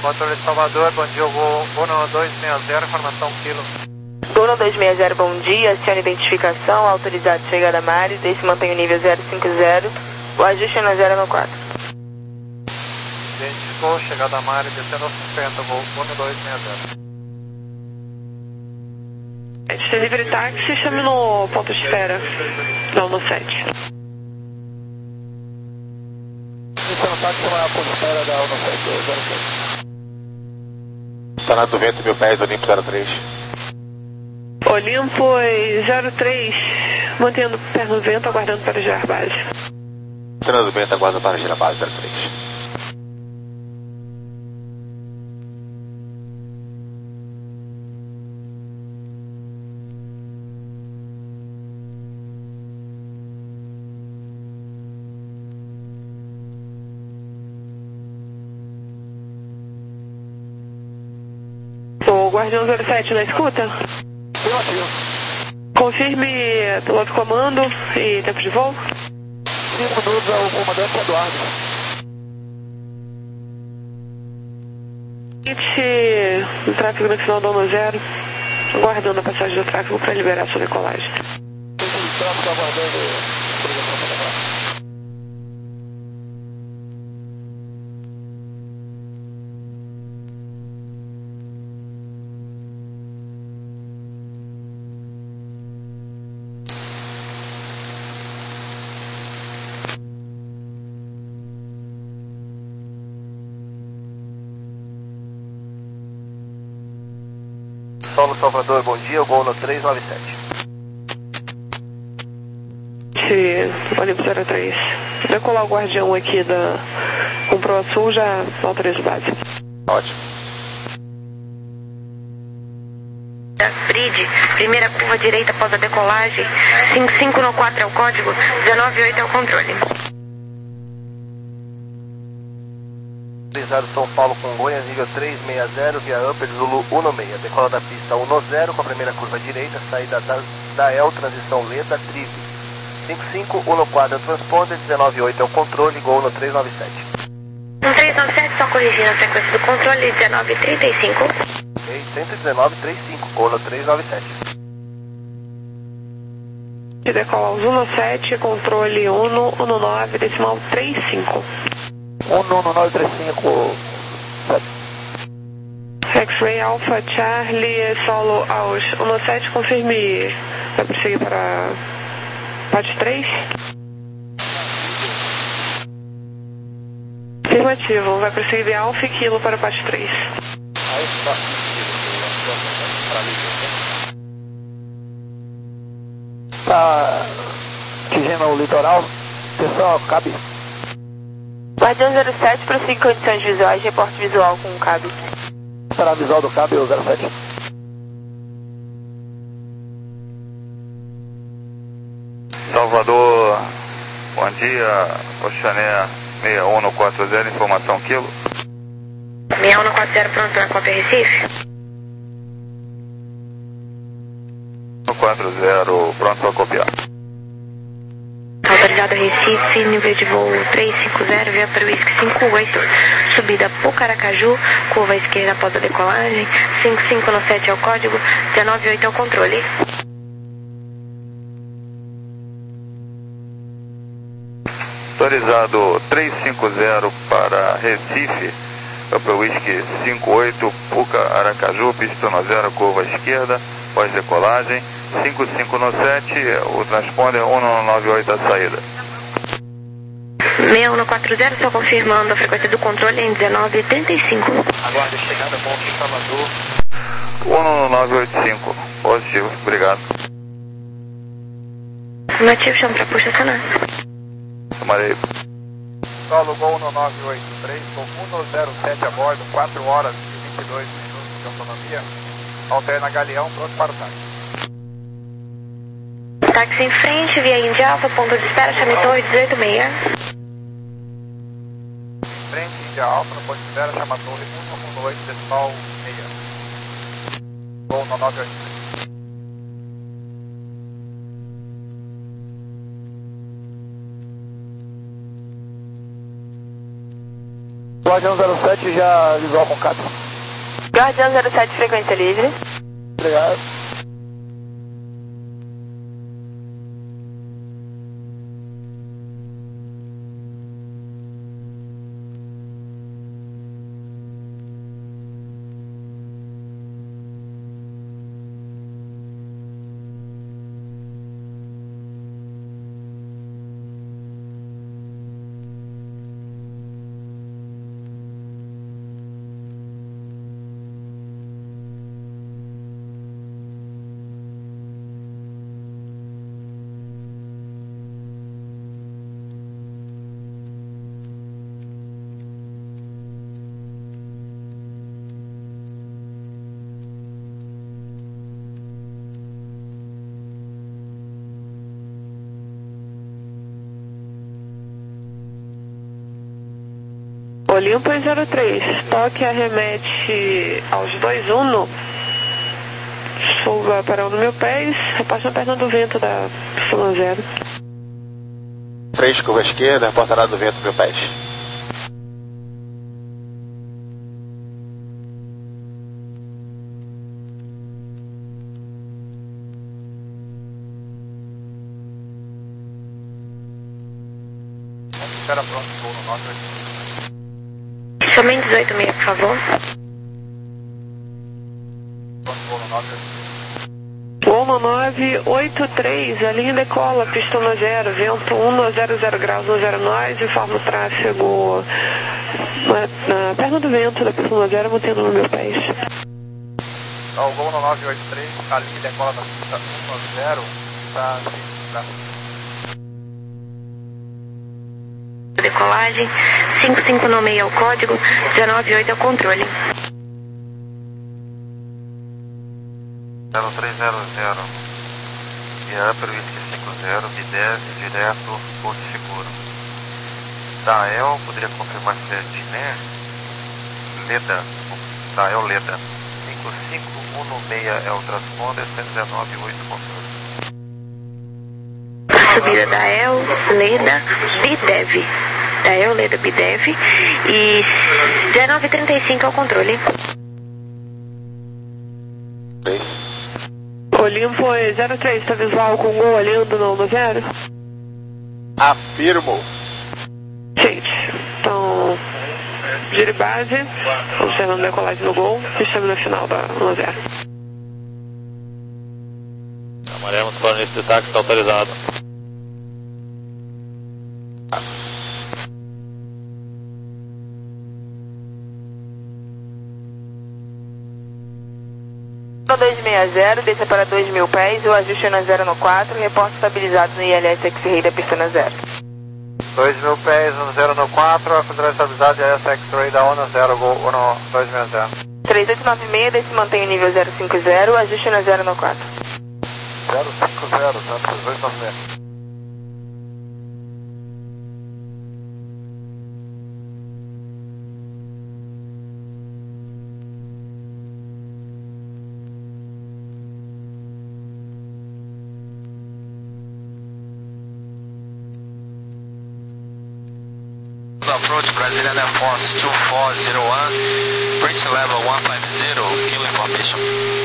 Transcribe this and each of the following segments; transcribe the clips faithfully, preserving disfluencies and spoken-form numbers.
Controle de Salvador, bom dia, voo Uno dois seis zero, informação quilo. Uno dois seis zero, bom dia, acione identificação, autorizado chegada a Mares, esse mantém o nível zero cinco zero, o ajuste é na zero no quatro. Identificou, chegada a Mares, descendo cinquenta, voo Uno dois seis zero. Delivery táxi, chame no ponto de espera, não no sete. Esse é o táxi, não é a ponto de espera da Uno sete zero sete. Sanado Vento, mil pés, Olimpo zero três. Olimpo zero três, mantendo pé no vento, aguardando para girar base. Sanado Vento, aguarda para girar base zero três. O Guardião zero sete na escuta? Relativo. Confirme piloto comando e tempo de voo. cinco minutos ao comandante Eduardo. Limite do tráfego no final do Uno zero, aguardando a passagem do tráfego para liberar sua decolagem. Tem tráfego aguardando autorização para decolar. Solo Salvador, bom dia, Gol no três nove sete. Olimpo zero três. Decolar o Guardião aqui da Comprou Sul, já autorizo base. Ótimo. Bridge, primeira curva direita após a decolagem, cinco cinco no quatro é o código, dezenove oito é o controle. Autorizado São Paulo, Congonhas, nível três seis zero, via Upper Zulu Uno seis. Decola da pista Uno zero com a primeira curva direita, saída da, da El, transição Leda, Trive. cinco cinco, Uno quatro é o transponder, dezenove oito é o controle, Gol no três nove sete. No três nove sete, só corrigindo a frequência do controle, dezenove trinta e cinco. Ok, cento e dezenove trinta e cinco, Gol no três nove sete. Decolar os Uno sete, controle Uno, Uno nove, decimal trinta e cinco. Uno Uno nove três cinco sete. X-Ray Alpha Charlie, solo aos Uno sete, confirme. Vai prosseguir para P A T três? Afirmativo, vai prosseguir de Alpha e Kilo para P A T três. Aí está. Está atingindo o litoral. Pessoal, cabe. Guardião zero sete, prossiga condições visuais, reporte visual com o cabo. Será a visual do cabo zero sete. Salvador, bom dia, Oxané seis um quatro zero, informação quilo. seis um quatro zero, pronto na cópia Recife. quatro zero, pronto para copiar. Autorizado Recife, nível de voo três cinco zero, via para o Whisky cinco oito, subida Pucaracaju, curva esquerda após a decolagem, cinco cinco no sete é o código, dezenove oito é o controle. Autorizado três cinco zero para Recife, para o Whisky cinco oito, Puca Aracaju, pista no zero, curva esquerda, pós-decolagem, cinco cinco no sete, o transponder um nove oito a saída. seis um quatro zero, só confirmando a frequência do controle em dezenove trinta e cinco. Aguarde chegada, bom aqui, Salvador. um nove oito cinco, positivo, obrigado. Afirmativo, chama para puxa acionar. Tomarei. Solo Gol no nove oito três, com Uno zero sete a bordo, quatro horas e vinte e dois minutos de autonomia. Alterna Galeão, pronto para o táxi. Táxi em frente, via Indy Alfa, ponto de espera, chame Torre dezoito seis. Frente, Índia Alfa, no ponto de espera, chama Torre um um oito, decimal seis. Gol no nove oito três. Guardião zero sete já visual com Cap. Guardião zero sete, frequência livre. Obrigado. Olympus zero três, toque arremete aos dois Uno, suba para o no meu pés, repassa na perna do vento da Y zero. três, curva esquerda, reportará do vento meu pés. Espera pronto, voo no nove oito. Somente dezoito meia, por favor. Pronto, voo no nove oito. Loma nove oito três, a linha decola, pista um zero, vento um zero zero graus no zero nós, informa o tráfego na, na perna do vento da pista um zero, mantendo no meu pés. Tá, o voo no nove oito três, a linha decola da pista um zero, tá assim, tá? Decolagem, cinco cinco nove seis é o código, dezenove oito é o controle. zero três zero zero, via Upper Whisky cinco zero, B dez, direto, Porto Seguro. Dael, poderia confirmar se é Diné? Leda, Dael Leda, cinco cinco um nove seis é o transponder, cento e dezenove oito controle. Subida da El, Leda, Bidev. Da El, Leda, Bidev. E dezenove trinta e cinco é o controle. três. Olimpo zero três, está visual com gol olhando no no zero? Afirmo. Gente, então, gire base, observando decolagem no gol, estamos na final da um zero. Amarelo, planeta de táxi, está autorizado. dois seis zero, desça para dois mil pés, o ajuste é na zero no quatro, reporte estabilizado no I L S X-Ray da pista na zero. dois mil pés, um zero no quatro, a controle estabilidade I L S X-Ray da um zero, gol um dois seis zero. três oito nove seis, desce mantém o nível zero cinco zero, ajuste na zero no quatro. zero cinco zero, tá? três oito nove seis. Approach Brazilian Air Force two four zero one, bridge level one five zero, kill information.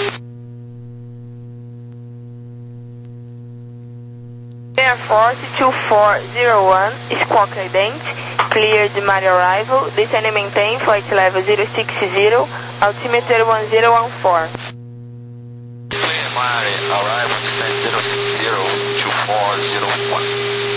Air Force two four zero one, squawk ident, cleared Mari arrival, descend and maintain, flight level zero six zero, altimeter one zero one four. Clear Mari, arrival descent zero six zero, two four zero one.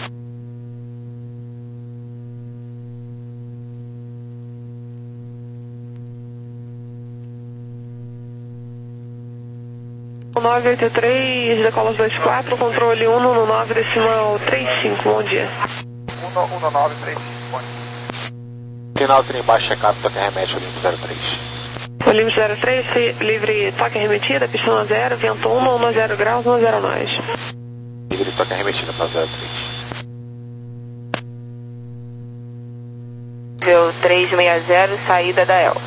nove oito três, decola dois quatro, controle um no nove decimal trinta e cinco, bom dia. um no nove três cinco, bom dia. Final trem baixo, checado, toque remete, Olimpo zero três. Olimpo zero três, livre toque arremetida, pista um zero, vento um, um zero graus, um zero nós. Livre toque arremetida para zero três. Nível três seis zero, saída da El.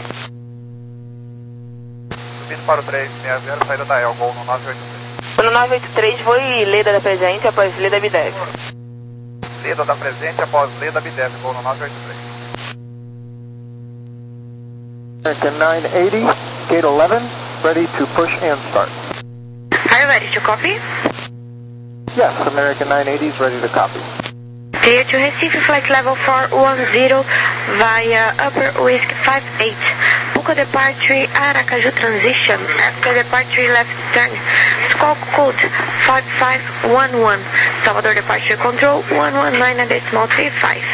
Subindo para o três seis zero, saída da El, gol no nove oito três. No nove oito três, foi Leda da presente após Leda Bidev. Leda da presente após Leda Bidev, gol no nove oito três. American nine eighty, gate eleven, ready to push and start. Are you ready to copy? Yes, American nine eighty is ready to copy. Clear to Recife, flight level four one zero via Upper Whiskey five eight. Puka departure Aracaju transition. After departure left turn. Squawk code five five one one. Salvador departure control one one nine and decimal three five.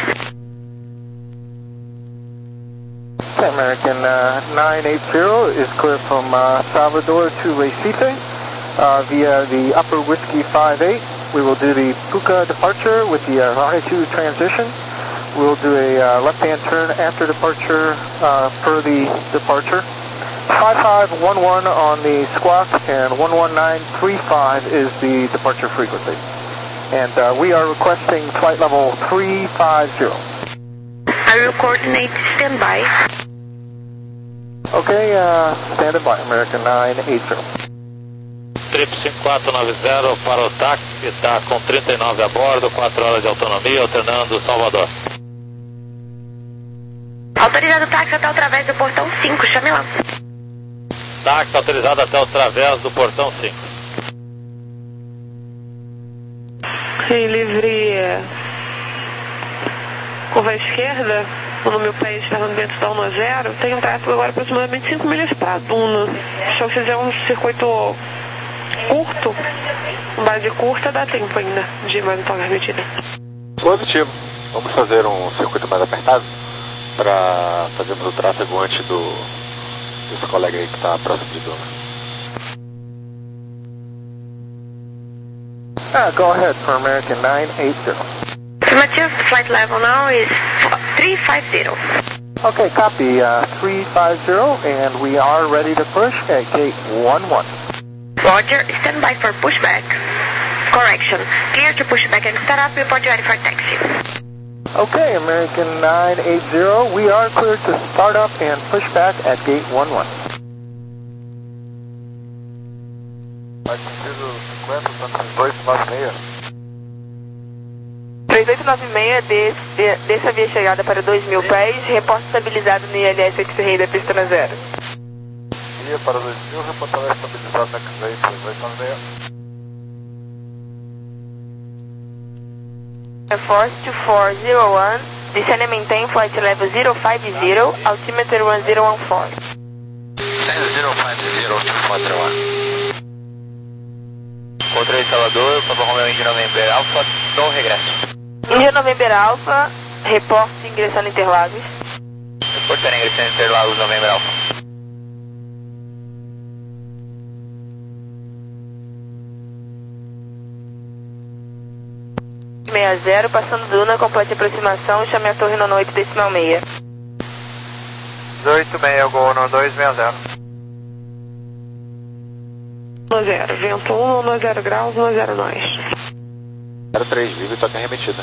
American uh, nine eighty is clear from uh, Salvador to Recife uh, via the Upper Whiskey five eight. We will do the Puka departure with the uh, Aracaju transition. We will do a uh, left-hand turn after departure uh, per the departure. five five one one on the squawk and one one nine three five is the departure frequency. And uh, we are requesting flight level three five zero. Are you coordinate standby? Okay, uh, standing by, American nine eighty. Trip cinco quatro nove zero para o táxi, está com trinta e nove a bordo, quatro horas de autonomia, alternando Salvador. Autorizado o táxi até o través do portão cinco, chame lá. Táxi autorizado até o través do portão cinco. Em livre curva à esquerda, no meu país, Fernando Bento da um zero, tem um tráfego agora aproximadamente cinco milhas para Duna. Se eu fizer um circuito curto, base curta, dá tempo ainda de mais uma medida. Positivo. Vamos fazer um circuito mais apertado para fazermos o tráfego antes do desse colega aí que está próximo de Duna. Ah, go ahead for American nine eighty. Affirmative, flight level now is three five zero. Okay, copy, uh, three five zero, and we are ready to push at gate one one. Roger, stand by for pushback. Correction, clear to pushback and start up, report ready for taxi. Okay, American nine eighty, we are cleared to start up and push back at gate one one. três oito nove seis, des, de, desça via chegada para dois mil pés, reporte estabilizado no I L S X-Ray da pista na zero. Via para dois mil, reportagem estabilizado na X-Ray três oito nove seis. Air Force two four zero one, descend and maintain flight level zero five zero, altimeter one zero one four. Send zero five zero to four zero one. Controle Salvador, Papa Romeo Indy November Alpha, no regresso. Indy November Alpha, reporte ingressando Interlagos. Reportando ingressando Interlagos, November Alpha. sessenta, passando Duna, complete aproximação, chame a torre no oito decimal seis. dezoito seis, Gol no dois seis zero. um zero, vento um, um zero graus, um zero nós. zero três, livre, toca remetida.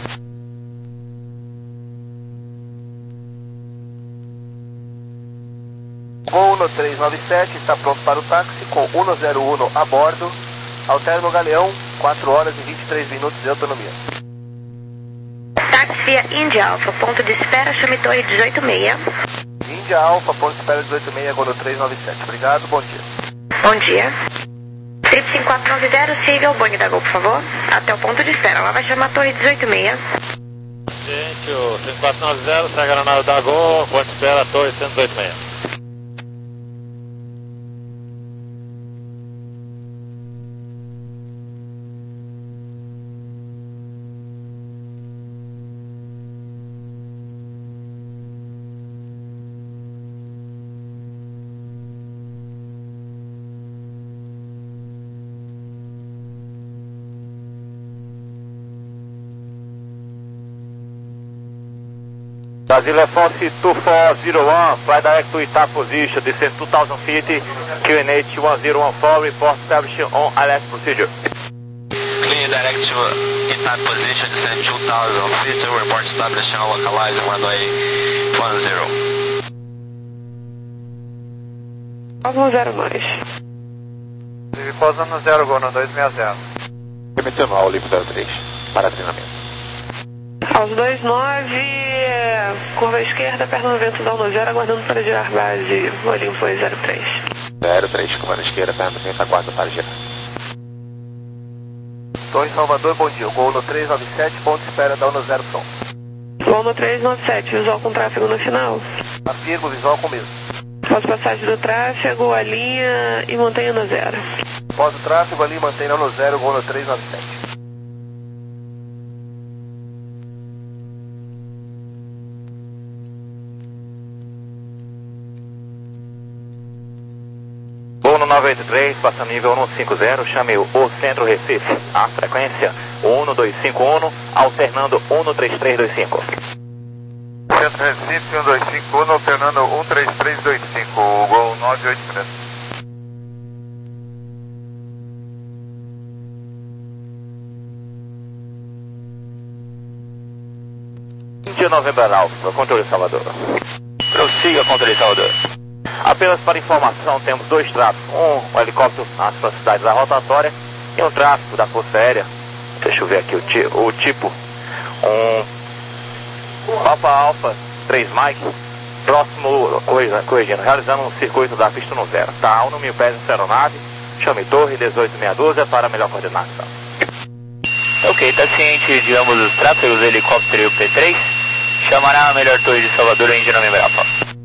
Voo no três nove sete está pronto para o táxi com um zero um a bordo. Alterno o Galeão, quatro horas e vinte e três minutos de autonomia. Táxi via India Alpha, ponto de espera, chame torre dezoito seis. India Alpha, ponto de espera dezoito seis, Gol no três nove sete. Obrigado, bom dia. Bom dia. Trip cinco quatro nove zero, siga o Boeing da Gol, por favor. Até o ponto de espera, lá vai chamar a torre dezoito seis. Gente, o cinco quatro nove zero, segue a aeronave da Gol, ponto de espera, torre cento e dezoito seis. Brasil Air Force two four zero one, fly direct to Itar position, descend two thousand feet, Q N H one zero one four, report establishing on I L S procedure. Clear direct to Itar position, descend two thousand feet, report establishing on localized runway one zero. um zero mais. Livre pousando zero, Gol no dois seis zero. Remetendo ao livre zero três, para treinamento. Aos dois nove, curva esquerda, perna no vento da um zero, aguardando para girar base, Olimpo zero três. zero três, comando esquerda, perna no vento, aguarda para girar. Torre Salvador, bom dia. Gol no três nove sete, ponto de espera da um zero pronto. Gol no três nove sete, visual com tráfego no final. Afirmo, visual com mesmo. Após passagem do tráfego, alinha e mantenha no zero. Após o tráfego, ali mantenha no zero, gol no três nove sete. Gol no nove oito três, passa nível um cinquenta, chame o Centro Recife. A frequência um dois cinco um, alternando um três três dois cinco. Centro Recife, um dois cinco um, alternando um três três dois cinco, Gol nove oito três. Índia November Alfa, controle Salvador. Prossiga, controle Salvador. Apenas para informação, temos dois tráficos. Um, um helicóptero nas proximidades da rotatória e um tráfico da Força Aérea. Deixa eu ver aqui o, ti, o tipo. Um Alfa Alfa três Mike, próximo, corrigindo, realizando um circuito da pista no zero. Tá a um mil pés nessa aeronave, chame Torre dezoito meia dúzia para melhor coordenação. Ok, tá ciente de ambos os tráfegos, helicóptero e o P três. Chamará a melhor torre de Salvador, Índia November Alfa.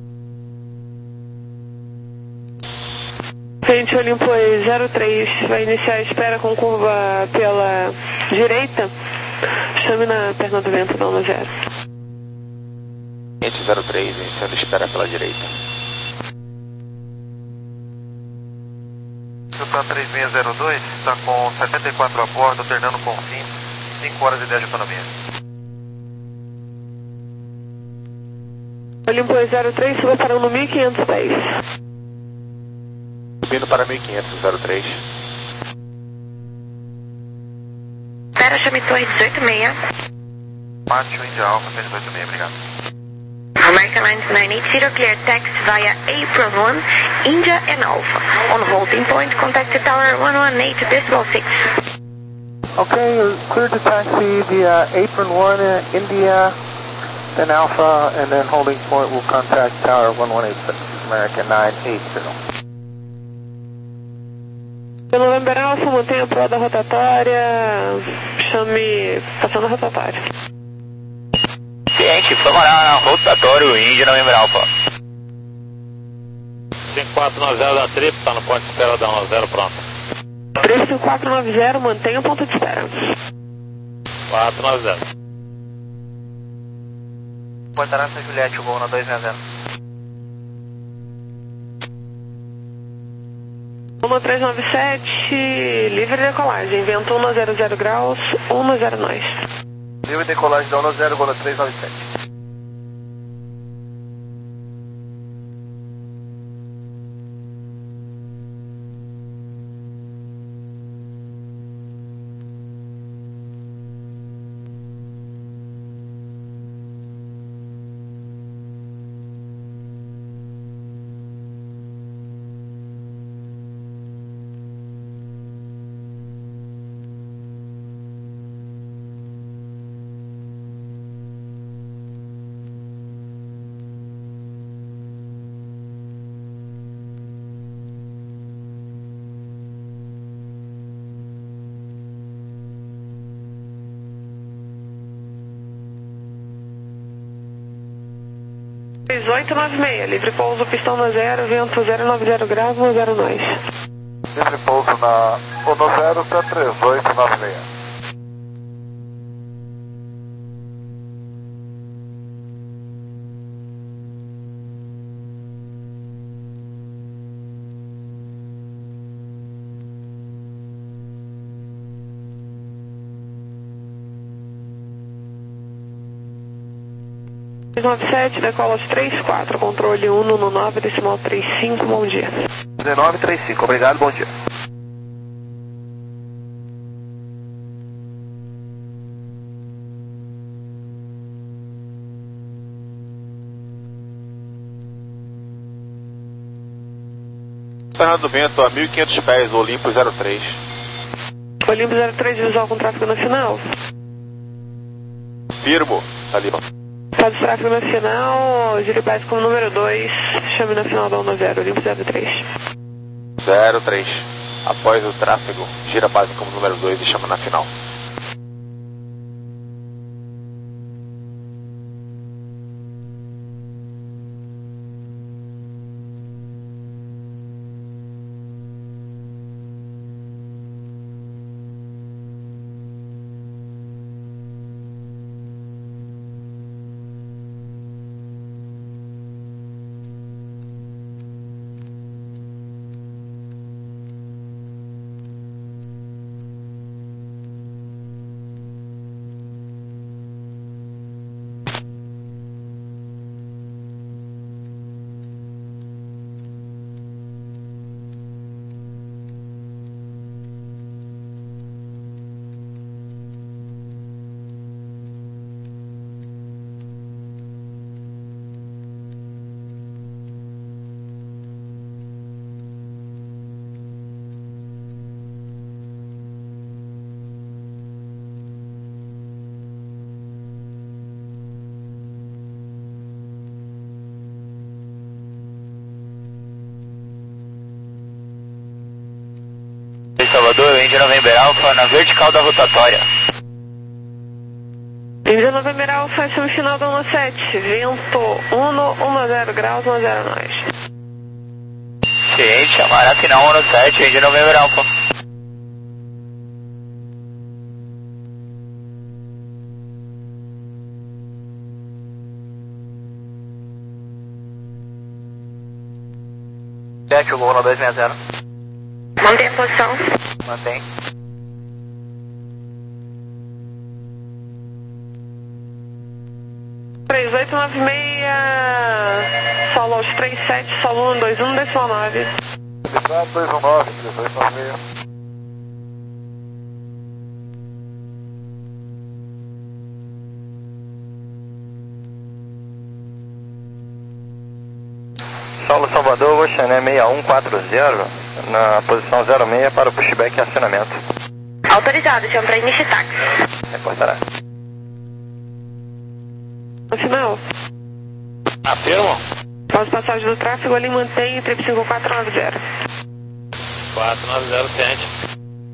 Frente Olimpo zero três, vai iniciar a espera com curva pela direita. Chame na perna do vento da um zero. Frente zero três, iniciando a espera pela direita. Sultan três seis zero dois, está com setenta e quatro a bordo, alternando com fim, cinco horas e dez de autonomia. Olimpo zero três, suba para um mil e quinhentos pés. Subindo para mil e quinhentos, zero três. Espera, chame Torre dezoito meia. Pátio Índia Alfa, dezoito meia, obrigado. American Lines nine eight zero, clear taxi via Apron one, India and Alpha. On holding point, contact the tower one one eight decimal six. Okay, you're cleared to taxi via Apron one, uh, India, then Alpha, and then holding point will contact tower one one eight six, American nine eight zero. Pelo November Alpha, mantenha a proa da rotatória, chame, passando a rotatória. Ciente, informará na rotatório Índia November Alfa. cinco quatro nove zero da trip, está no ponto de espera da um zero, pronto. três cinco quatro nove zero, mantenha o ponto de espera. quatro nove zero. Porta Naranja Juliette, gol na dois seis zero. um três nove sete, livre decolagem, vento um zero zero graus, um zero nós. Livre decolagem da um zero, gol na três nove sete. dezoito nove seis, livre pouso, pistão no zero, vento zero nove zero graus, um zero nós. Livre pouso na um zero para três oito nove seis. três nove sete, decola aos três quatro, controle um no nove, decimal três cinco, bom dia. dezenove trinta e cinco, obrigado, bom dia. Perna do vento a mil e quinhentos pés, Olimpo zero três. Olimpo zero três, visual com tráfego no final. Firmo, tá ali. Faz o tráfego na final, gire base como número dois, chame na final da onda zero, limpo zero três. zero três. Após o tráfego, gira a base como número dois e chama na final. Salvador, Índia November Alpha, na vertical da rotatória. Índia November Alpha, semifinal da onda sete, vento um, dez graus, dez nós. Ciente, chamar na final onda sete, Índia November Alpha. sete, o Luna dois seis zero. Mantém a posição. Mantém. três oito nove seis, solo aos três sete, solo um dois um, decimal nove. Decimal dois um nove, três oito nove seis. Solo Salvador, Oceané seis um quatro zero, na posição zero seis para o pushback e acionamento. Autorizado, chama para início táxi. Reportará. No final. Afirmo. Após passagem do tráfego, ali mantém trip cinco quatro nove zero. quatro nove zero, ciente.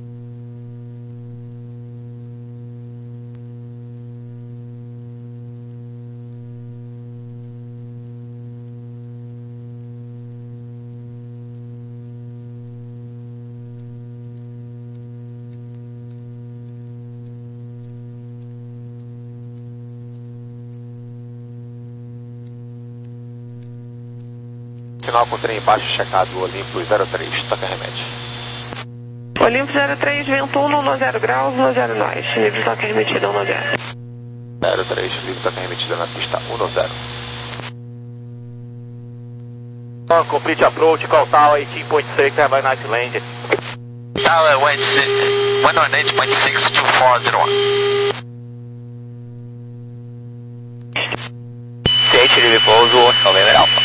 Final com trem embaixo checado, Olympus zero três, toca remete. Olympus zero três, vento um, zero graus, zero nós. Livre toque remetida, um zero. zero três, livre toque remetida na pista um zero. On complete approach, call tower eighteen point six, have a nice land. Tower one oh eight point six two four zero one. Ciente, livre pouso, November Alpha.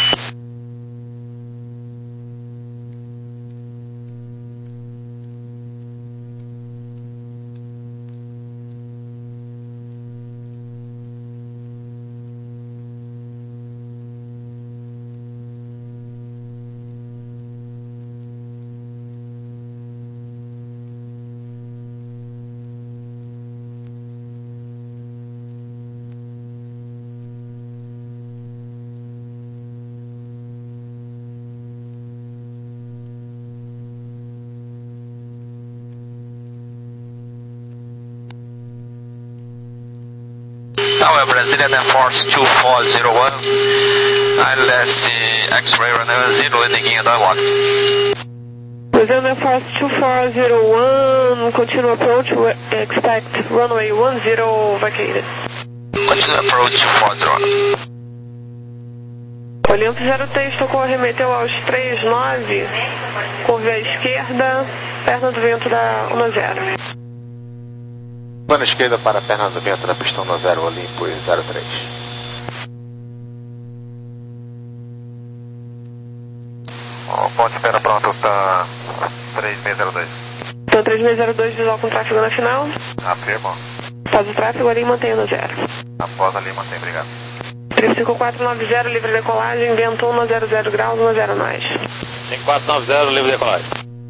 Tower Brazilian Air Force two four zero one, I L S X-ray runway zero, landing in Dunlock. Brazilian Air Force two four zero one, continue approach, expect runway one zero vacated. Continue approach two four zero one. Olympus zero três, tocou, arremeteu aos três nove, curva à esquerda, perna do vento da um zero. Plana esquerda para a perna do vento na pista um zero, Olympus zero três. O ponte espera pronto, tá três seis zero dois. Então três seis zero dois, visual com tráfego na final. Afirmo. Faz o tráfego ali e mantém no zero. Após ali, mantém, obrigado. Trip cinco quatro nove zero, livre decolagem, vento um zero zero graus, um zero nós. cinco quatro nove zero, livre decolagem.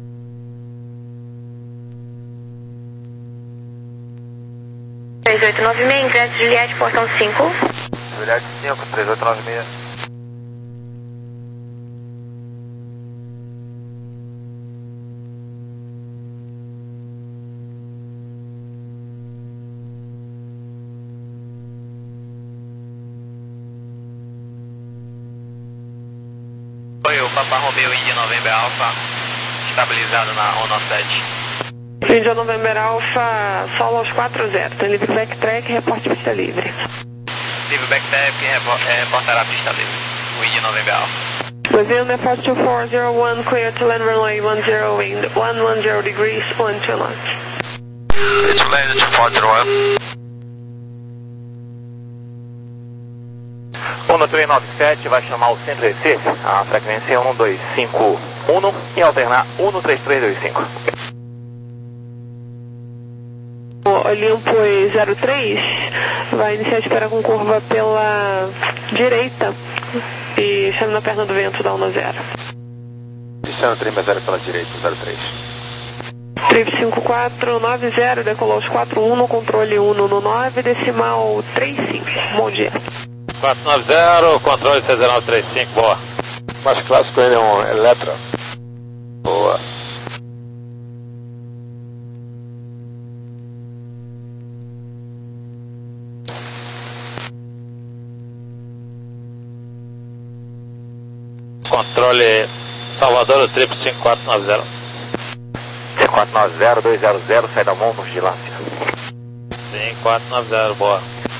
três oito nove seis, ingresso Juliette, portão cinco. Juliette cinco, três oito nove seis. Oi, o Papa Romeo India November Alpha, estabilizado na ONU sete. India November Alpha, solo aos quatro zero, tem livre backtrack, reporte pista livre. Livre backtrack, é, reportará a pista livre, o India November Alpha. Within the four two four zero one, clear to land runway one zero, wind one one zero degrees, one two knots. Clear to land two four zero one. Onda três nove sete vai chamar o centro Recife, a frequência é um dois cinco um e alternar um três três dois cinco. Olympus zero três vai iniciar a espera com curva pela direita e chame na perna do vento da onda zero. Distância três zero pela direita, zero três. Trip cinco quatro nove zero, decolou os quatro um no controle um no nove, decimal três cinco. Bom dia. quatro nove zero, controle C zero nove três cinco, boa. Mais clássico ele é um Eletra. Boa. Controle Salvador, trip cinco quatro nove zero. cinco quatro nove zero, dois zero zero, sai da mão, vigilância. cinco quatro nove zero, boa.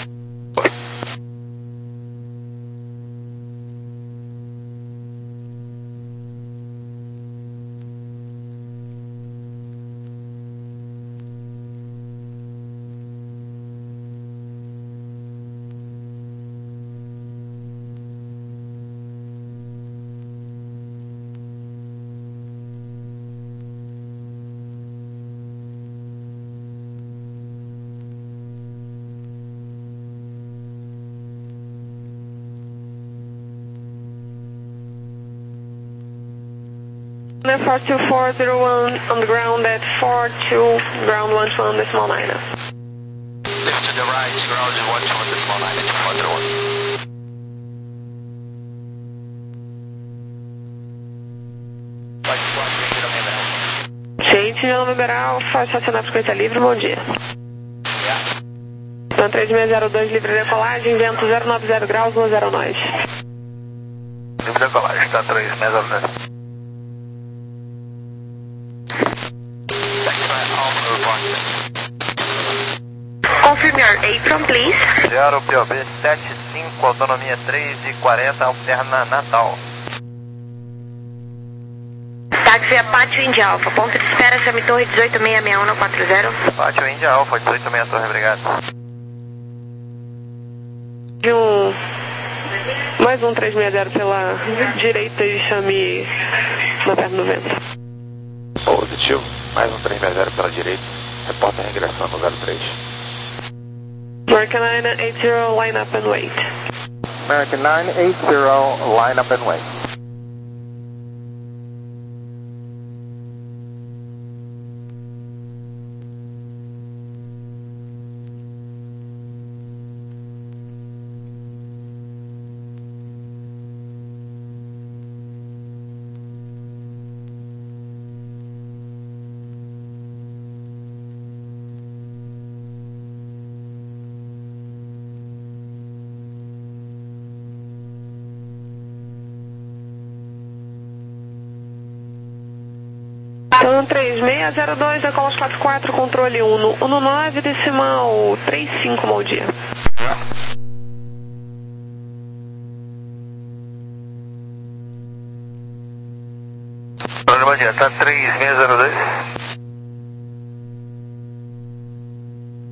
four two four zero one on the ground at four two, ground one two on decimal nine. Lift to the right, ground one two on decimal nine, two four zero one. Gente, India November Alpha, estacionar frequência livre, bom dia. Então três seis zero dois, livre decolagem, vento zero nove zero graus, um zero nós. Livre decolagem, está três seis zero dois. Confirm your apron, please. zero P O B sete cinco, autonomia três e quarenta, alterna Natal. Táxi Apache India Alpha, ponto de espera, chame torre dezoito seis seis um quatro zero. Apache India Alpha, dezoito seis seis, torre, obrigado. De um, mais um três seis zero pela direita e chame na perna do vento. Positivo, mais um três seis zero pela direita, reporta regressão no zero três. American nine eight zero, line up and wait. American nine eight zero, line up and wait. Então três seis zero dois, decola os quatro quatro, controle um no um nove, decimal três cinco, bom dia. Bom dia, está três seis zero dois.